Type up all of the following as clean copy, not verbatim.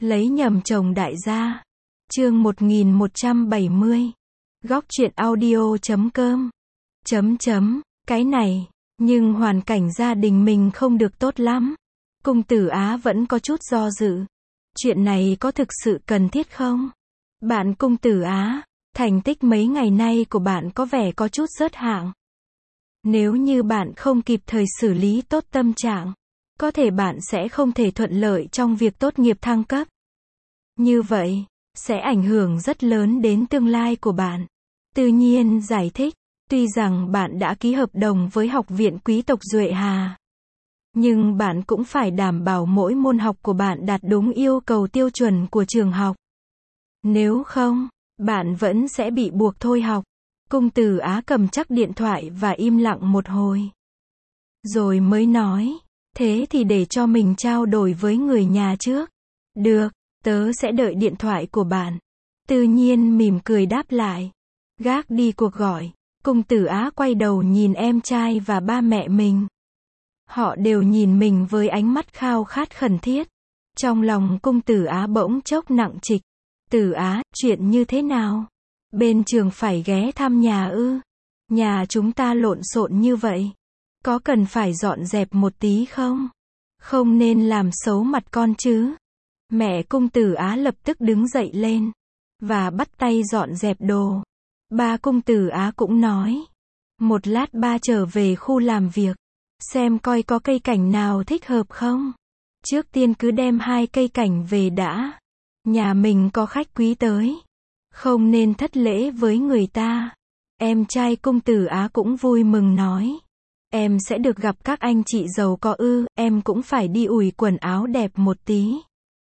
Lấy nhầm chồng đại gia. Chương 1170. Góc truyện audio.com. Cái này, nhưng hoàn cảnh gia đình mình không được tốt lắm. Cung Tử Á vẫn có chút do dự. Chuyện này có thực sự cần thiết không? Bạn Cung Tử Á, thành tích mấy ngày nay của bạn có vẻ có chút rớt hạng. Nếu như bạn không kịp thời xử lý tốt tâm trạng, có thể bạn sẽ không thể thuận lợi trong việc tốt nghiệp thăng cấp. Như vậy, sẽ ảnh hưởng rất lớn đến tương lai của bạn. Tự nhiên giải thích, tuy rằng bạn đã ký hợp đồng với Học viện Quý tộc Duệ Hà, nhưng bạn cũng phải đảm bảo mỗi môn học của bạn đạt đúng yêu cầu tiêu chuẩn của trường học. Nếu không, bạn vẫn sẽ bị buộc thôi học. Cung Tử Á cầm chắc điện thoại và im lặng một hồi. Rồi mới nói, thế thì để cho mình trao đổi với người nhà trước. Được, tớ sẽ đợi điện thoại của bạn. Tự nhiên mỉm cười đáp lại. Gác đi cuộc gọi, Cung Tử Á quay đầu nhìn em trai và ba mẹ mình. Họ đều nhìn mình với ánh mắt khao khát khẩn thiết. Trong lòng Cung Tử Á bỗng chốc nặng trịch. Tử Á, chuyện như thế nào? Bên trường phải ghé thăm nhà ư? Nhà chúng ta lộn xộn như vậy. Có cần phải dọn dẹp một tí không? Không nên làm xấu mặt con chứ. Mẹ Cung Tử Á lập tức đứng dậy lên và bắt tay dọn dẹp đồ. Ba Cung Tử Á cũng nói, một lát ba trở về khu làm việc, xem coi có cây cảnh nào thích hợp không. Trước tiên cứ đem 2 cây cảnh về đã. Nhà mình có khách quý tới, không nên thất lễ với người ta. Em trai Cung Tử Á cũng vui mừng nói, em sẽ được gặp các anh chị giàu có ư? Em cũng phải đi ủi quần áo đẹp một tí,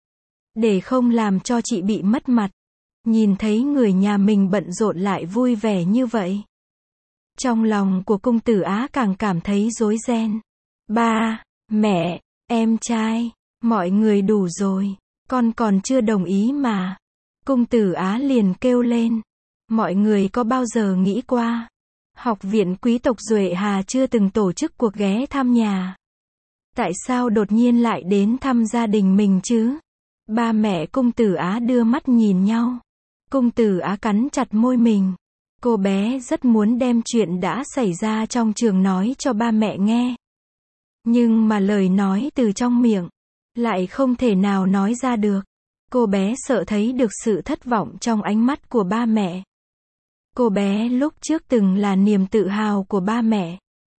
để không làm cho chị bị mất mặt. Nhìn thấy người nhà mình bận rộn lại vui vẻ như vậy, trong lòng của Cung Tử Á càng cảm thấy rối ren. Ba, mẹ, em trai, mọi người đủ rồi, con còn chưa đồng ý mà. Cung Tử Á liền kêu lên, mọi người có bao giờ nghĩ qua, Học viện Quý tộc Duệ Hà chưa từng tổ chức cuộc ghé thăm nhà. Tại sao đột nhiên lại đến thăm gia đình mình chứ? Ba mẹ Cung Tử Á đưa mắt nhìn nhau. Cung Tử Á cắn chặt môi mình. Cô bé rất muốn đem chuyện đã xảy ra trong trường nói cho ba mẹ nghe. Nhưng mà lời nói từ trong miệng lại không thể nào nói ra được. Cô bé sợ thấy được sự thất vọng trong ánh mắt của ba mẹ. Cô bé lúc trước từng là niềm tự hào của ba mẹ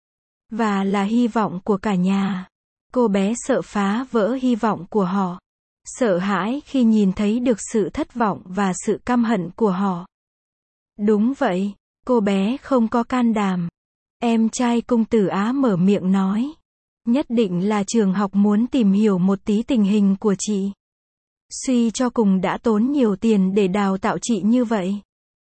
và là hy vọng của cả nhà. Cô bé sợ phá vỡ hy vọng của họ. Sợ hãi khi nhìn thấy được sự thất vọng và sự căm hận của họ. Đúng vậy, cô bé không có can đảm. Em trai Cung Tử Á mở miệng nói, nhất định là trường học muốn tìm hiểu một tí tình hình của chị. Suy cho cùng đã tốn nhiều tiền để đào tạo chị như vậy.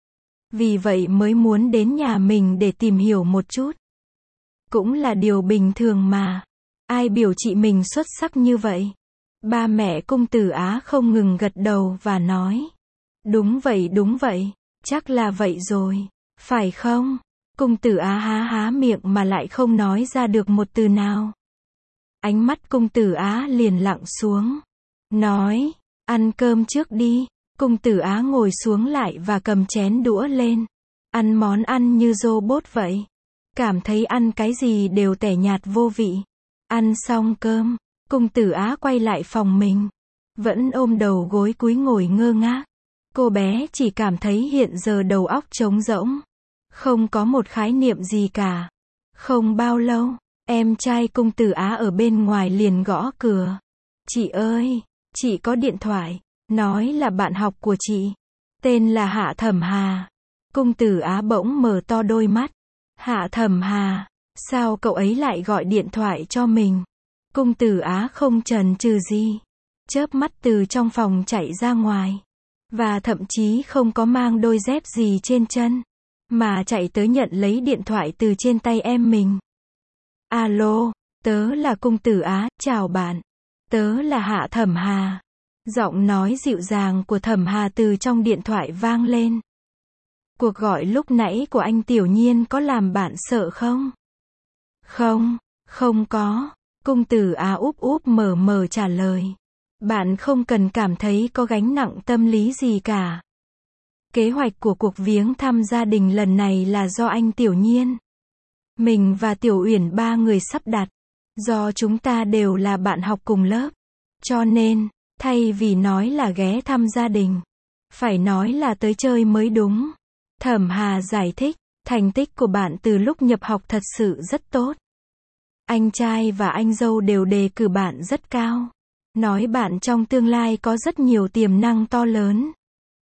Vì vậy mới muốn đến nhà mình để tìm hiểu một chút. Cũng là điều bình thường mà. Ai biểu chị mình xuất sắc như vậy? Ba mẹ Cung Tử Á không ngừng gật đầu và nói, đúng vậy, chắc là vậy rồi, phải không? Cung Tử Á há miệng mà lại không nói ra được một từ nào. Ánh mắt Cung Tử Á liền lặng xuống. Nói, ăn cơm trước đi. Cung Tử Á ngồi xuống lại và cầm chén đũa lên. Ăn món ăn như robot vậy. Cảm thấy ăn cái gì đều tẻ nhạt vô vị. Ăn xong cơm, Cung Tử Á quay lại phòng mình. Vẫn ôm đầu gối cúi ngồi ngơ ngác. Cô bé chỉ cảm thấy hiện giờ đầu óc trống rỗng. Không có một khái niệm gì cả. Không bao lâu, em trai Cung Tử Á ở bên ngoài liền gõ cửa. Chị ơi, chị có điện thoại. Nói là bạn học của chị. Tên là Hạ Thẩm Hà. Cung Tử Á bỗng mở to đôi mắt. Hạ Thẩm Hà, sao cậu ấy lại gọi điện thoại cho mình? Cung Tử Á không chần chừ gì, chớp mắt từ trong phòng chạy ra ngoài. Và thậm chí không có mang đôi dép gì trên chân, mà chạy tới nhận lấy điện thoại từ trên tay em mình. Alo, tớ là Cung Tử Á, chào bạn. Tớ là Hạ Thẩm Hà. Giọng nói dịu dàng của Thẩm Hà từ trong điện thoại vang lên. Cuộc gọi lúc nãy của anh Tiểu Nhiên có làm bạn sợ không? Không có. Cung Tử Á úp úp mở mở trả lời. Bạn không cần cảm thấy có gánh nặng tâm lý gì cả. Kế hoạch của cuộc viếng thăm gia đình lần này là do anh Tiểu Nhiên, mình và Tiểu Uyển ba người sắp đặt. Do chúng ta đều là bạn học cùng lớp. Cho nên, thay vì nói là ghé thăm gia đình, phải nói là tới chơi mới đúng. Thẩm Hà giải thích, thành tích của bạn từ lúc nhập học thật sự rất tốt. Anh trai và anh dâu đều đề cử bạn rất cao. Nói bạn trong tương lai có rất nhiều tiềm năng to lớn.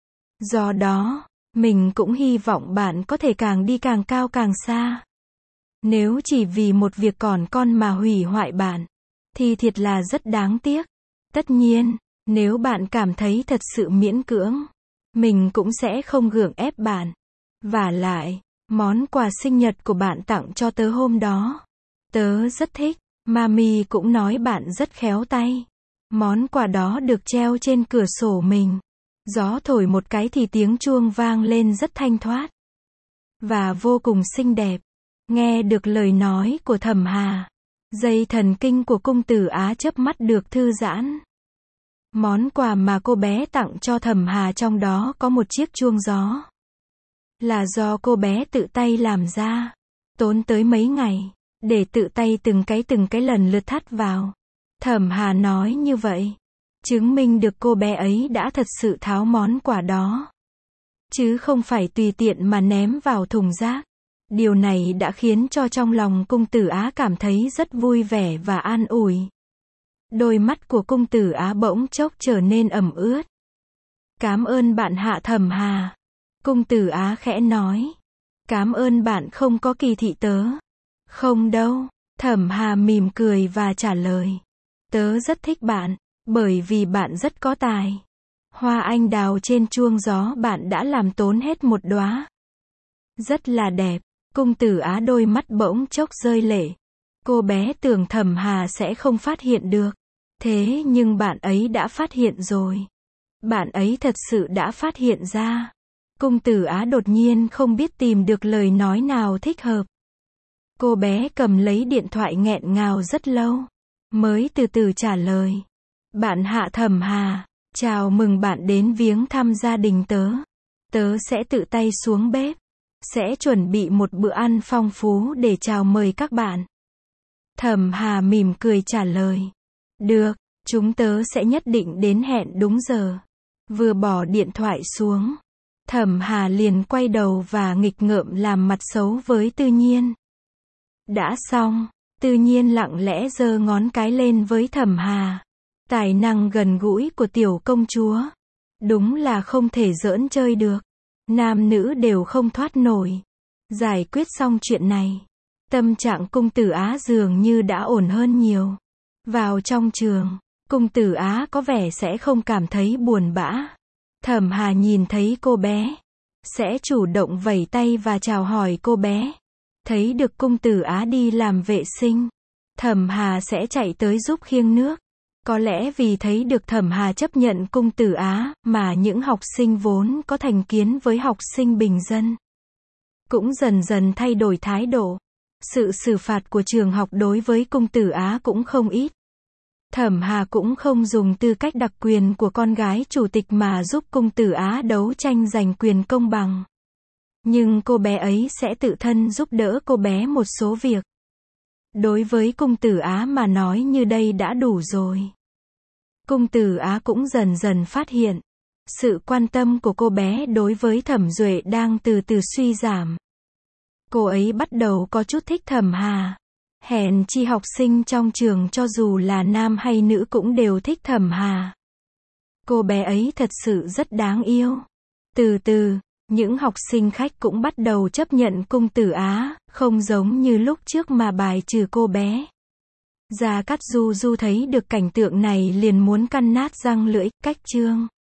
Do đó, mình cũng hy vọng bạn có thể càng đi càng cao càng xa. Nếu chỉ vì một việc còn con mà hủy hoại bạn, thì thiệt là rất đáng tiếc. Tất nhiên, nếu bạn cảm thấy thật sự miễn cưỡng, mình cũng sẽ không gượng ép bạn. Vả lại, món quà sinh nhật của bạn tặng cho tớ hôm đó, tớ rất thích. Mami cũng nói bạn rất khéo tay. Món quà đó được treo trên cửa sổ mình. Gió thổi một cái thì tiếng chuông vang lên rất thanh thoát và vô cùng xinh đẹp. Nghe được lời nói của Thẩm Hà, dây thần kinh của cung tử Á chớp mắt được thư giãn. Món quà mà cô bé tặng cho Thẩm Hà trong đó có một chiếc chuông gió. Là do cô bé tự tay làm ra. Tốn tới mấy ngày, để tự tay từng cái lần lượt thắt vào. Thẩm Hà nói như vậy, chứng minh được cô bé ấy đã thật sự tháo món quà đó. Chứ không phải tùy tiện mà ném vào thùng rác. Điều này đã khiến cho trong lòng cung tử Á cảm thấy rất vui vẻ và an ủi. Đôi mắt của cung tử Á bỗng chốc trở nên ẩm ướt. Cảm ơn bạn Hạ Thẩm Hà. Cung tử Á khẽ nói. Cảm ơn bạn không có kỳ thị tớ. Không đâu. Thẩm Hà mỉm cười và trả lời. Tớ rất thích bạn, bởi vì bạn rất có tài. Hoa anh đào trên chuông gió bạn đã làm tốn hết một đóa. Rất là đẹp. Cung tử Á đôi mắt bỗng chốc rơi lệ. Cô bé tưởng Thẩm Hà sẽ không phát hiện được. Thế nhưng bạn ấy đã phát hiện rồi. Bạn ấy thật sự đã phát hiện ra. Cung tử Á đột nhiên không biết tìm được lời nói nào thích hợp. Cô bé cầm lấy điện thoại nghẹn ngào rất lâu, mới từ từ trả lời. Bạn Hạ Thẩm Hà, chào mừng bạn đến viếng thăm gia đình tớ. Tớ sẽ tự tay xuống bếp. Sẽ chuẩn bị một bữa ăn phong phú để chào mời các bạn. Thẩm Hà mỉm cười trả lời. Được, chúng tớ sẽ nhất định đến hẹn đúng giờ. Vừa bỏ điện thoại xuống, Thẩm Hà liền quay đầu và nghịch ngợm làm mặt xấu với Tư Nhiên. Đã xong, Tư Nhiên lặng lẽ giơ ngón cái lên với Thẩm Hà. Tài năng gần gũi của tiểu công chúa. Đúng là không thể giỡn chơi được. Nam nữ đều không thoát nổi. Giải quyết xong chuyện này, tâm trạng cung tử Á dường như đã ổn hơn nhiều. Vào trong trường, cung tử Á có vẻ sẽ không cảm thấy buồn bã. Thẩm Hà nhìn thấy cô bé, sẽ chủ động vẫy tay và chào hỏi cô bé. Thấy được cung tử Á đi làm vệ sinh, Thẩm Hà sẽ chạy tới giúp khiêng nước. Có lẽ vì thấy được Thẩm Hà chấp nhận cung tử Á, mà những học sinh vốn có thành kiến với học sinh bình dân cũng dần dần thay đổi thái độ. Sự xử phạt của trường học đối với cung tử Á cũng không ít. Thẩm Hà cũng không dùng tư cách đặc quyền của con gái chủ tịch mà giúp cung tử Á đấu tranh giành quyền công bằng. Nhưng cô bé ấy sẽ tự thân giúp đỡ cô bé một số việc. Đối với cung tử Á mà nói như đây đã đủ rồi. Cung tử Á cũng dần dần phát hiện, sự quan tâm của cô bé đối với Thẩm Duệ đang từ từ suy giảm. Cô ấy bắt đầu có chút thích Thẩm Hà. Hèn chi học sinh trong trường cho dù là nam hay nữ cũng đều thích Thẩm Hà. Cô bé ấy thật sự rất đáng yêu. Từ từ, những học sinh khách cũng bắt đầu chấp nhận cung tử Á, không giống như lúc trước mà bài trừ cô bé. Gia Cát Du Du thấy được cảnh tượng này liền muốn căn nát răng lưỡi. Cách chương